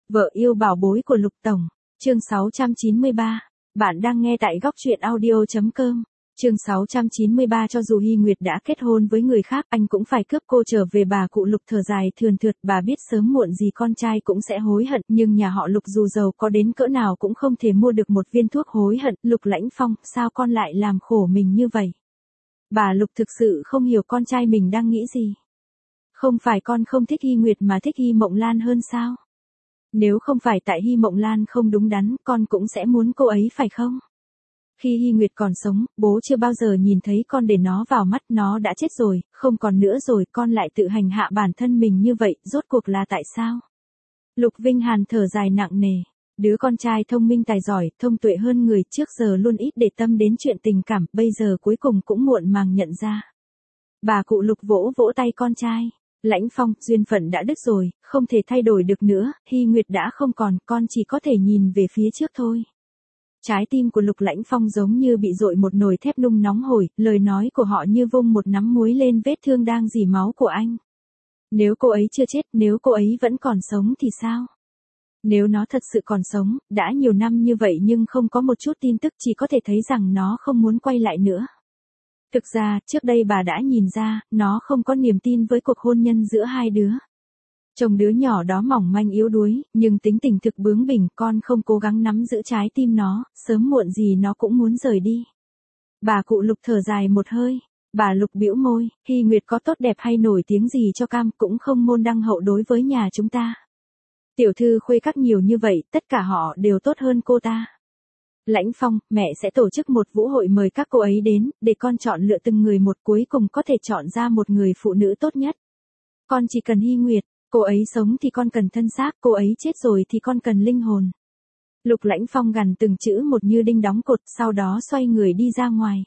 Vợ yêu bảo bối của Lục Tổng. Chương 693. Bạn đang nghe tại góc truyện audio.com. Chương 693. Cho dù Hy Nguyệt đã kết hôn với người khác, anh cũng phải cướp cô trở về. Bà cụ Lục thở dài thườn thượt, bà biết sớm muộn gì con trai cũng sẽ hối hận, nhưng nhà họ Lục dù giàu có đến cỡ nào cũng không thể mua được một viên thuốc hối hận. Lục Lãnh Phong, sao con lại làm khổ mình như vậy? Bà Lục thực sự không hiểu con trai mình đang nghĩ gì. Không phải con không thích Hy Nguyệt mà thích Hy Mộng Lan hơn sao? Nếu không phải tại Hy Mộng Lan không đúng đắn, con cũng sẽ muốn cô ấy phải không? Khi Hy Nguyệt còn sống, bố chưa bao giờ nhìn thấy con để nó vào mắt, nó đã chết rồi, không còn nữa rồi, con lại tự hành hạ bản thân mình như vậy, rốt cuộc là tại sao? Lục Vinh Hàn thở dài nặng nề. Đứa con trai thông minh tài giỏi, thông tuệ hơn người, trước giờ luôn ít để tâm đến chuyện tình cảm, bây giờ cuối cùng cũng muộn màng nhận ra. Bà cụ Lục vỗ vỗ tay con trai. Lãnh Phong, duyên phận đã đứt rồi, không thể thay đổi được nữa, Hy Nguyệt đã không còn, con chỉ có thể nhìn về phía trước thôi. Trái tim của Lục Lãnh Phong giống như bị dội một nồi thép nung nóng hổi, lời nói của họ như vung một nắm muối lên vết thương đang rỉ máu của anh. Nếu cô ấy chưa chết, nếu cô ấy vẫn còn sống thì sao? Nếu nó thật sự còn sống, đã nhiều năm như vậy nhưng không có một chút tin tức, chỉ có thể thấy rằng nó không muốn quay lại nữa. Thực ra, trước đây bà đã nhìn ra, nó không có niềm tin với cuộc hôn nhân giữa hai đứa. Chồng đứa nhỏ đó mỏng manh yếu đuối, nhưng tính tình thực bướng bỉnh, con không cố gắng nắm giữ trái tim nó, sớm muộn gì nó cũng muốn rời đi. Bà cụ Lục thở dài một hơi. Bà Lục bĩu môi, Hy Nguyệt có tốt đẹp hay nổi tiếng gì cho cam cũng không môn đăng hậu đối với nhà chúng ta. Tiểu thư khuê các nhiều như vậy, tất cả họ đều tốt hơn cô ta. Lãnh Phong, mẹ sẽ tổ chức một vũ hội mời các cô ấy đến, để con chọn lựa từng người một, cuối cùng có thể chọn ra một người phụ nữ tốt nhất. Con chỉ cần Hy Nguyệt, cô ấy sống thì con cần thân xác, cô ấy chết rồi thì con cần linh hồn. Lục Lãnh Phong gằn từng chữ một như đinh đóng cột, sau đó xoay người đi ra ngoài.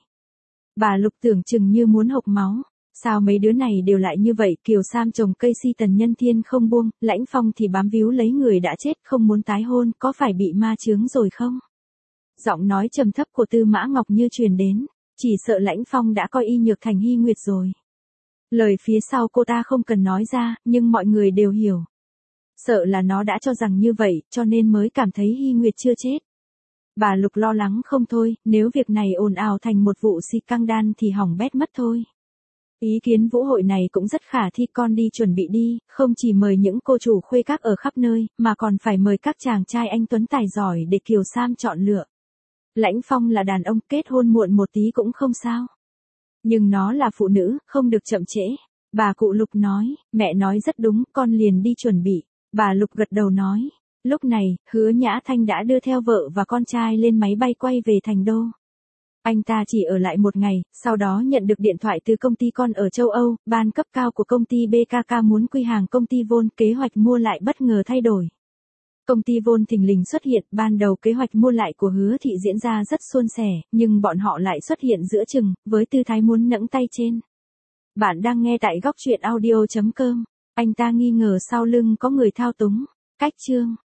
Bà Lục tưởng chừng như muốn hộc máu. Sao mấy đứa này đều lại như vậy? Kiều Sam trồng cây si tần nhân thiên không buông, Lãnh Phong thì bám víu lấy người đã chết, không muốn tái hôn, có phải bị ma chướng rồi không? Giọng nói trầm thấp của Tư Mã Ngọc Như truyền đến, chỉ sợ Lãnh Phong đã coi Y Nhược thành Hy Nguyệt rồi. Lời phía sau cô ta không cần nói ra, nhưng mọi người đều hiểu. Sợ là nó đã cho rằng như vậy, cho nên mới cảm thấy Hy Nguyệt chưa chết. Bà Lục lo lắng không thôi, nếu việc này ồn ào thành một vụ si căng đan thì hỏng bét mất thôi. Ý kiến vũ hội này cũng rất khả thi, con đi chuẩn bị đi, không chỉ mời những cô chủ khuê các ở khắp nơi, mà còn phải mời các chàng trai anh tuấn tài giỏi để Kiều Sam chọn lựa. Lãnh Phong là đàn ông, kết hôn muộn một tí cũng không sao. Nhưng nó là phụ nữ, không được chậm trễ. Bà cụ Lục nói, mẹ nói rất đúng, con liền đi chuẩn bị. Bà Lục gật đầu nói. Lúc này, Hứa Nhã Thanh đã đưa theo vợ và con trai lên máy bay quay về thành đô. Anh ta chỉ ở lại một ngày, sau đó nhận được điện thoại từ công ty con ở châu Âu, ban cấp cao của công ty BKK muốn quy hàng công ty Vol, kế hoạch mua lại bất ngờ thay đổi. Công ty Vol thình lình xuất hiện, ban đầu kế hoạch mua lại của Hứa Thị diễn ra rất suôn sẻ, nhưng bọn họ lại xuất hiện giữa chừng, với tư thái muốn nẫng tay trên. Bạn đang nghe tại góc truyện audio.com. Anh ta nghi ngờ sau lưng có người thao túng. Cách chương.